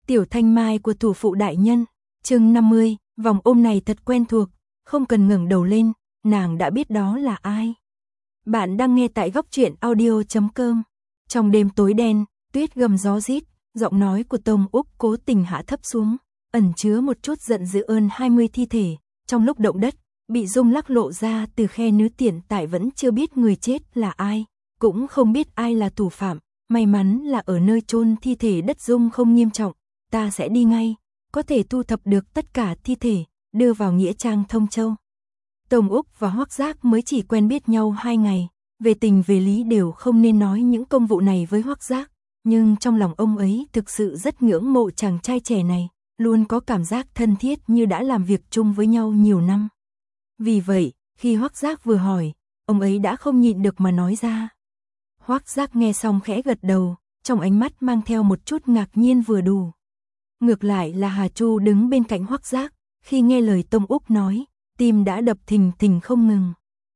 Tiểu Thanh Mai của thủ phụ đại nhân, chương 50, vòng ôm này thật quen thuộc, không cần ngẩng đầu lên, nàng đã biết đó là ai. Bạn đang nghe tại góc truyện audio.com. Trong đêm tối đen, tuyết gầm gió rít, giọng nói của Tông Úc cố tình hạ thấp xuống, ẩn chứa một chút giận dữ ơn 20 thi thể, trong lúc động đất, bị rung lắc lộ ra từ khe nứa tiền tại vẫn chưa biết người chết là ai, cũng không biết ai là thủ phạm, may mắn là ở nơi chôn thi thể đất rung không nghiêm trọng, ta sẽ đi ngay, có thể thu thập được tất cả thi thể, đưa vào nghĩa trang Thông Châu. Tông Úc và Hoắc Giác mới chỉ quen biết nhau 2 ngày, về tình về lý đều không nên nói những công vụ này với Hoắc Giác, nhưng trong lòng ông ấy thực sự rất ngưỡng mộ chàng trai trẻ này, luôn có cảm giác thân thiết như đã làm việc chung với nhau nhiều năm. Vì vậy, khi Hoắc Giác vừa hỏi, ông ấy đã không nhịn được mà nói ra. Hoắc Giác nghe xong khẽ gật đầu, trong ánh mắt mang theo một chút ngạc nhiên vừa đủ. Ngược lại là Hà Chu đứng bên cạnh Hoắc Giác, khi nghe lời Tông Úc nói, tim đã đập thình thình không ngừng.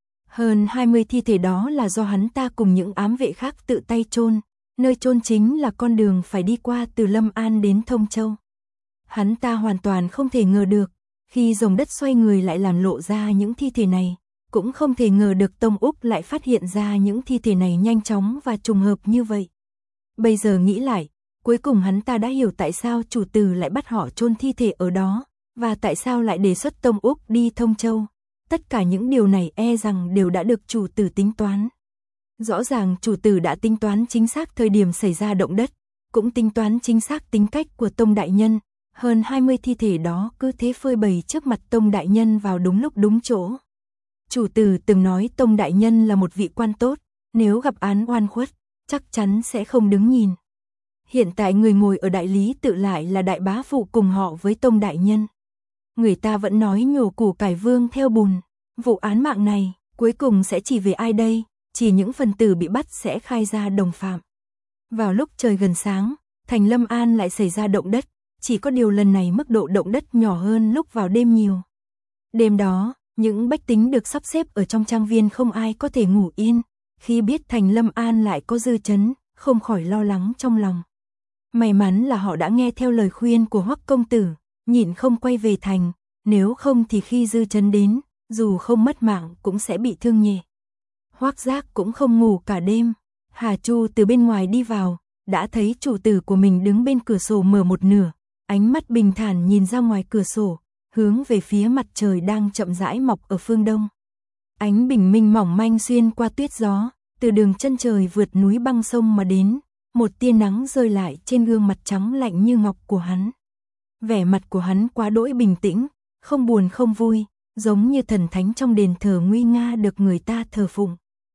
Hơn 20 thi thể đó là do hắn ta cùng những ám vệ khác tự tay chôn, nơi chôn chính là con đường phải đi qua từ Lâm An đến Thông Châu. Hắn ta hoàn toàn không thể ngờ được, khi dòng đất xoay người lại làm lộ ra những thi thể này, cũng không thể ngờ được Tông Úc lại phát hiện ra những thi thể này nhanh chóng và trùng hợp như vậy. Bây giờ nghĩ lại, cuối cùng hắn ta đã hiểu tại sao chủ tử lại bắt họ chôn thi thể ở đó, và tại sao lại đề xuất Tông Úc đi Thông Châu. Tất cả những điều này e rằng đều đã được chủ tử tính toán. Rõ ràng chủ tử đã tính toán chính xác thời điểm xảy ra động đất, cũng tính toán chính xác tính cách của Tông đại nhân. Hơn 20 thi thể đó cứ thế phơi bày trước mặt Tông đại nhân vào đúng lúc đúng chỗ. Chủ tử từng nói Tông đại nhân là một vị quan tốt, nếu gặp án oan khuất, chắc chắn sẽ không đứng nhìn. Hiện tại người ngồi ở đại lý tự lại là đại bá phụ cùng họ với Tông đại nhân. Người ta vẫn nói nhổ củ cải vương theo bùn, vụ án mạng này cuối cùng sẽ chỉ về ai đây, chỉ những phần tử bị bắt sẽ khai ra đồng phạm. Vào lúc trời gần sáng, thành Lâm An lại xảy ra động đất, chỉ có điều lần này mức độ động đất nhỏ hơn lúc vào đêm nhiều. Đêm đó, những bách tính được sắp xếp ở trong trang viên không ai có thể ngủ yên, khi biết thành Lâm An lại có dư chấn, không khỏi lo lắng trong lòng. May mắn là họ đã nghe theo lời khuyên của Hoắc công tử, nhịn không quay về thành, nếu không thì khi dư chấn đến, dù không mất mạng cũng sẽ bị thương nhẹ. Hoắc Giác cũng không ngủ cả đêm, Hà Chu từ bên ngoài đi vào, đã thấy chủ tử của mình đứng bên cửa sổ mở một nửa, ánh mắt bình thản nhìn ra ngoài cửa sổ, hướng về phía mặt trời đang chậm rãi mọc ở phương đông. Ánh bình minh mỏng manh xuyên qua tuyết gió, từ đường chân trời vượt núi băng sông mà đến, một tia nắng rơi lại trên gương mặt trắng lạnh như ngọc của hắn. Vẻ mặt của hắn quá đỗi bình tĩnh, không buồn không vui, giống như thần thánh trong đền thờ nguy nga được người ta thờ phụng.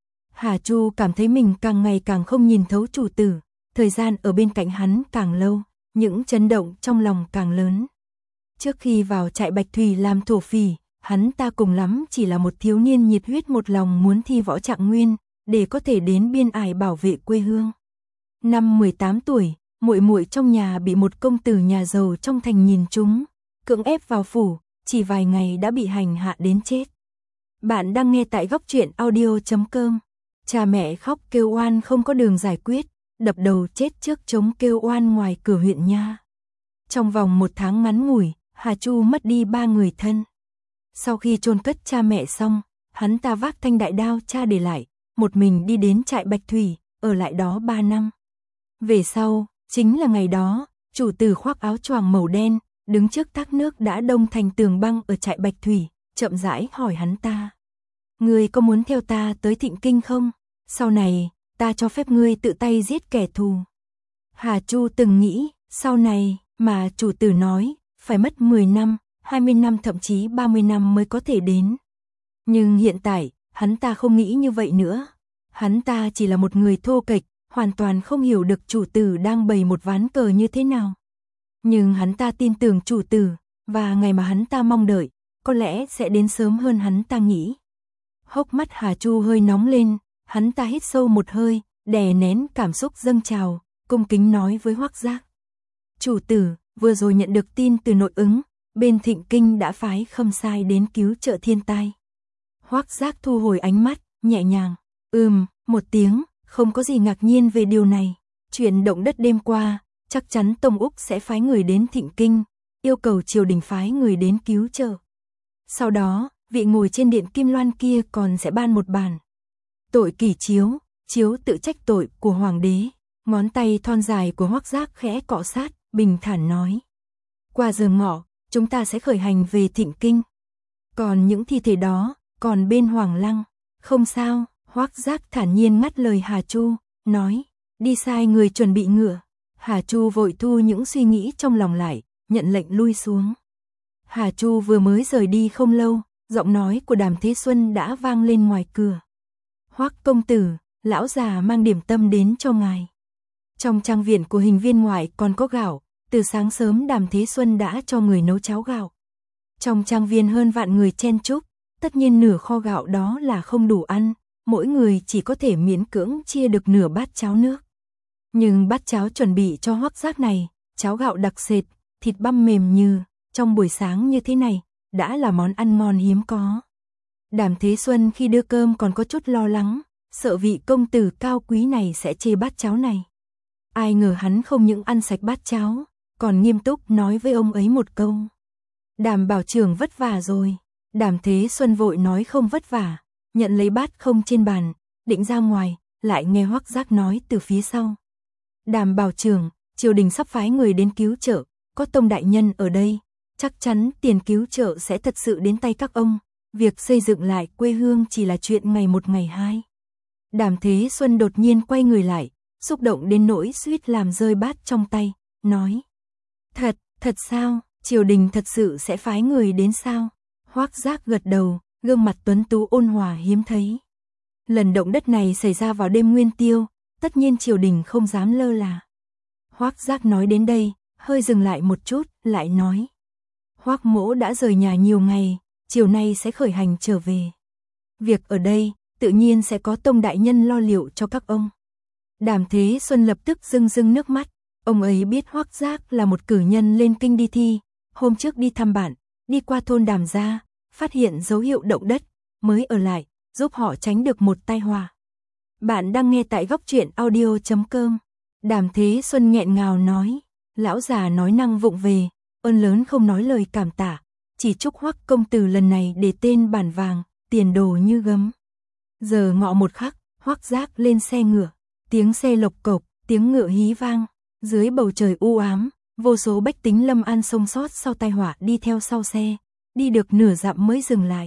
Hà Chu cảm thấy mình càng ngày càng không nhìn thấu chủ tử, thời gian ở bên cạnh hắn càng lâu, những chấn động trong lòng càng lớn. Trước khi vào trại Bạch Thủy làm thổ phỉ, hắn ta cùng lắm chỉ là một thiếu niên nhiệt huyết một lòng muốn thi võ trạng nguyên, để có thể đến biên ải bảo vệ quê hương. Năm 18 tuổi, muội muội trong nhà bị một công tử nhà giàu trong thành nhìn trúng, cưỡng ép vào phủ, chỉ vài ngày đã bị hành hạ đến chết. Bạn đang nghe tại góc truyện audio.com. Cha mẹ khóc kêu oan không có đường giải quyết, đập đầu chết trước trống kêu oan ngoài cửa huyện nha. Trong vòng 1 tháng ngắn ngủi, Hà Chu mất đi 3 người thân. Sau khi chôn cất cha mẹ xong, hắn ta vác thanh đại đao cha để lại, một mình đi đến trại Bạch Thủy, ở lại đó 3 năm. Về sau, chính là ngày đó, chủ tử khoác áo choàng màu đen, đứng trước thác nước đã đông thành tường băng ở trại Bạch Thủy, chậm rãi hỏi hắn ta. Ngươi có muốn theo ta tới Thịnh Kinh không? Sau này, ta cho phép ngươi tự tay giết kẻ thù. Hà Chu từng nghĩ, sau này, mà chủ tử nói, phải mất 10 năm, 20 năm thậm chí 30 năm mới có thể đến. Nhưng hiện tại, hắn ta không nghĩ như vậy nữa. Hắn ta chỉ là một người thô kệch, hoàn toàn không hiểu được chủ tử đang bày một ván cờ như thế nào. Nhưng hắn ta tin tưởng chủ tử, và ngày mà hắn ta mong đợi, có lẽ sẽ đến sớm hơn hắn ta nghĩ. Hốc mắt Hà Chu hơi nóng lên, hắn ta hít sâu một hơi, đè nén cảm xúc dâng trào, cung kính nói với Hoắc Giác. Chủ tử, vừa rồi nhận được tin từ nội ứng, bên Thịnh Kinh đã phái Khâm Sai đến cứu trợ thiên tai. Hoắc Giác thu hồi ánh mắt, nhẹ nhàng, một tiếng, không có gì ngạc nhiên về điều này. Chuyện động đất đêm qua, chắc chắn Tông Úc sẽ phái người đến Thịnh Kinh, yêu cầu triều đình phái người đến cứu trợ. Sau đó, vị ngồi trên điện kim loan kia còn sẽ ban một bản tội kỷ chiếu, chiếu tự trách tội của hoàng đế. Ngón tay thon dài của Hoắc Giác khẽ cọ sát, bình thản nói. Qua giờ ngọ, chúng ta sẽ khởi hành về Thịnh Kinh. Còn những thi thể đó, còn bên Hoàng Lăng, không sao. Hoắc Giác thản nhiên ngắt lời Hà Chu, nói, đi sai người chuẩn bị ngựa. Hà Chu vội thu những suy nghĩ trong lòng lại, nhận lệnh lui xuống. Hà Chu vừa mới rời đi không lâu, giọng nói của Đàm Thế Xuân đã vang lên ngoài cửa. Hoắc công tử, lão già mang điểm tâm đến cho ngài. Trong trang viện của Hình viên ngoại còn có gạo, từ sáng sớm Đàm Thế Xuân đã cho người nấu cháo gạo. Trong trang viên hơn vạn người chen chúc, tất nhiên nửa kho gạo đó là không đủ ăn, mỗi người chỉ có thể miễn cưỡng chia được nửa bát cháo nước. Nhưng bát cháo chuẩn bị cho Hoắc Giác này, cháo gạo đặc sệt, thịt băm mềm như, trong buổi sáng như thế này, đã là món ăn ngon hiếm có. Đàm Thế Xuân khi đưa cơm còn có chút lo lắng, sợ vị công tử cao quý này sẽ chê bát cháo này. Ai ngờ hắn không những ăn sạch bát cháo, còn nghiêm túc nói với ông ấy một câu. Đàm bảo trưởng vất vả rồi. Đàm Thế Xuân vội nói không vất vả, nhận lấy bát không trên bàn, định ra ngoài, lại nghe Hoắc Giác nói từ phía sau. Đàm bảo trưởng, triều đình sắp phái người đến cứu trợ, có Tông đại nhân ở đây, chắc chắn tiền cứu trợ sẽ thật sự đến tay các ông, việc xây dựng lại quê hương chỉ là chuyện ngày một ngày hai. Đàm Thế Xuân đột nhiên quay người lại, xúc động đến nỗi suýt làm rơi bát trong tay, nói. Thật sao, triều đình thật sự sẽ phái người đến sao? Hoắc Giác gật đầu, gương mặt tuấn tú ôn hòa hiếm thấy. Lần động đất này xảy ra vào đêm Nguyên Tiêu, tất nhiên triều đình không dám lơ là. Hoắc Giác nói đến đây, hơi dừng lại một chút, lại nói. Hoắc mỗ đã rời nhà nhiều ngày, chiều nay sẽ khởi hành trở về. Việc ở đây, tự nhiên sẽ có Tông đại nhân lo liệu cho các ông. Đàm Thế Xuân lập tức rưng rưng nước mắt, ông ấy biết Hoắc Giác là một cử nhân lên kinh đi thi, hôm trước đi thăm bạn, đi qua thôn Đàm gia, phát hiện dấu hiệu động đất, mới ở lại, giúp họ tránh được một tai họa. Bạn đang nghe tại Góc Truyện Audio.com. Đàm Thế Xuân nghẹn ngào nói, lão già nói năng vụng về, ơn lớn không nói lời cảm tạ, chỉ chúc Hoắc công tử lần này để tên bản vàng, tiền đồ như gấm. Giờ ngọ một khắc, Hoắc Giác lên xe ngựa, tiếng xe lộc cộc, tiếng ngựa hí vang, dưới bầu trời u ám, vô số bách tính Lâm An sống sót sau tai họa đi theo sau xe, đi được nửa dặm mới dừng lại.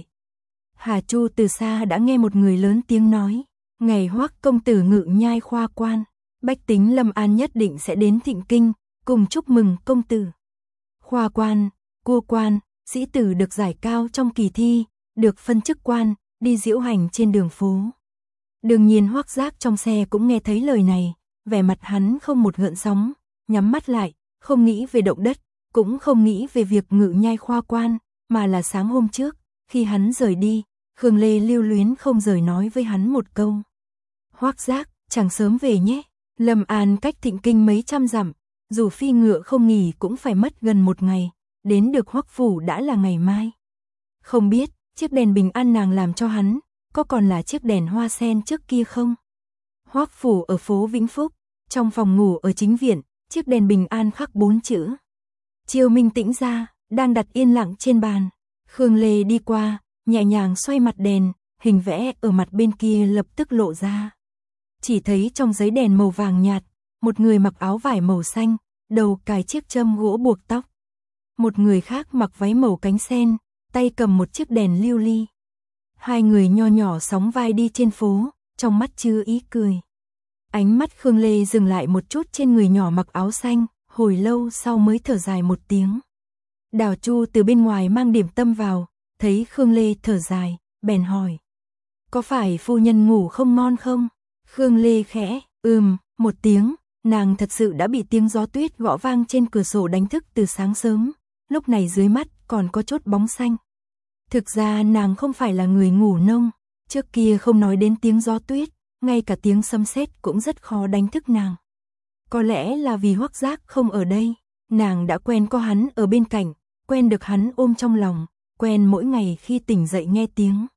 Hà Chu từ xa đã nghe một người lớn tiếng nói, ngày Hoắc công tử ngự nhai khoa quan, bách tính Lâm An nhất định sẽ đến Thịnh Kinh, cùng chúc mừng công tử. Khoa quan, cua quan, sĩ tử được giải cao trong kỳ thi, được phân chức quan, đi diễu hành trên đường phố. Đương nhiên Hoắc Giác trong xe cũng nghe thấy lời này, vẻ mặt hắn không một gợn sóng, nhắm mắt lại, không nghĩ về động đất, cũng không nghĩ về việc ngự nhai khoa quan, mà là sáng hôm trước, khi hắn rời đi, Khương Lê lưu luyến không rời nói với hắn một câu. Hoắc Giác, chẳng sớm về nhé, Lâm An cách Thịnh Kinh mấy trăm dặm, dù phi ngựa không nghỉ cũng phải mất gần một ngày, đến được Hoắc phủ đã là ngày mai. Không biết, chiếc đèn bình an nàng làm cho hắn, có còn là chiếc đèn hoa sen trước kia không? Hoắc phủ ở phố Vĩnh Phúc, trong phòng ngủ ở chính viện, chiếc đèn bình an khắc 4 chữ. Chiêu Minh Tĩnh ra, đang đặt yên lặng trên bàn. Khương Lê đi qua, nhẹ nhàng xoay mặt đèn, hình vẽ ở mặt bên kia lập tức lộ ra. Chỉ thấy trong giấy đèn màu vàng nhạt, một người mặc áo vải màu xanh, đầu cài chiếc châm gỗ buộc tóc. Một người khác mặc váy màu cánh sen, tay cầm một chiếc đèn lưu ly. Hai người nho nhỏ sóng vai đi trên phố, trong mắt chứa ý cười. Ánh mắt Khương Lê dừng lại một chút trên người nhỏ mặc áo xanh, hồi lâu sau mới thở dài một tiếng. Đào Chu từ bên ngoài mang điểm tâm vào, thấy Khương Lê thở dài, bèn hỏi. Có phải phu nhân ngủ không ngon không? Khương Lê khẽ, một tiếng, nàng thật sự đã bị tiếng gió tuyết gõ vang trên cửa sổ đánh thức từ sáng sớm, lúc này dưới mắt còn có chút bóng xanh. Thực ra nàng không phải là người ngủ nông, trước kia không nói đến tiếng gió tuyết, ngay cả tiếng sấm sét cũng rất khó đánh thức nàng. Có lẽ là vì Hoắc Giác không ở đây, nàng đã quen có hắn ở bên cạnh, quen được hắn ôm trong lòng, quen mỗi ngày khi tỉnh dậy nghe tiếng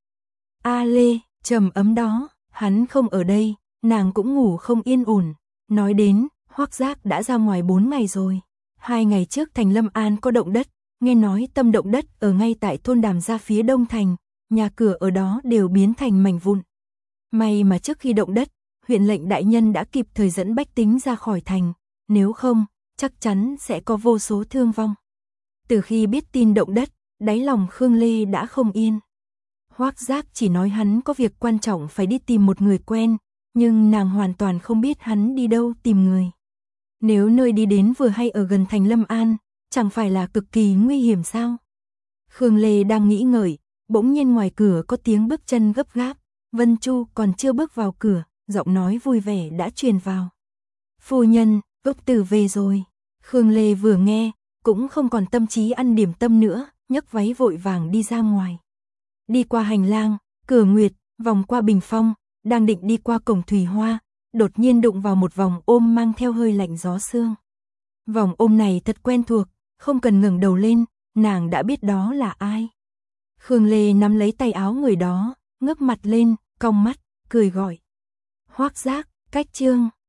a lê trầm ấm đó, hắn không ở đây, nàng cũng ngủ không yên ổn. Nói đến, Hoác Giác đã ra ngoài 4 ngày rồi. 2 ngày trước thành Lâm An có động đất, nghe nói tâm động đất ở ngay tại thôn Đàm Gia phía đông thành, nhà cửa ở đó đều biến thành mảnh vụn. May mà trước khi động đất, huyện lệnh đại nhân đã kịp thời dẫn bách tính ra khỏi thành, nếu không, chắc chắn sẽ có vô số thương vong. Từ khi biết tin động đất, đáy lòng Khương Lê đã không yên. Hoác Giác chỉ nói hắn có việc quan trọng phải đi tìm một người quen, nhưng nàng hoàn toàn không biết hắn đi đâu tìm người. Nếu nơi đi đến vừa hay ở gần thành Lâm An, chẳng phải là cực kỳ nguy hiểm sao? Khương Lê đang nghĩ ngợi, bỗng nhiên ngoài cửa có tiếng bước chân gấp gáp. Vân Chu còn chưa bước vào cửa, giọng nói vui vẻ đã truyền vào. Phu nhân, Gốc Tử về rồi. Khương Lê vừa nghe, cũng không còn tâm trí ăn điểm tâm nữa, nhấc váy vội vàng đi ra ngoài. Đi qua hành lang, cửa nguyệt, vòng qua bình phong, đang định đi qua cổng thủy hoa, đột nhiên đụng vào một vòng ôm mang theo hơi lạnh gió sương. Vòng ôm này thật quen thuộc, không cần ngẩng đầu lên, nàng đã biết đó là ai. Khương Lê nắm lấy tay áo người đó, ngước mặt lên, cong mắt, cười gọi. Hoác Giác, Cách Chương.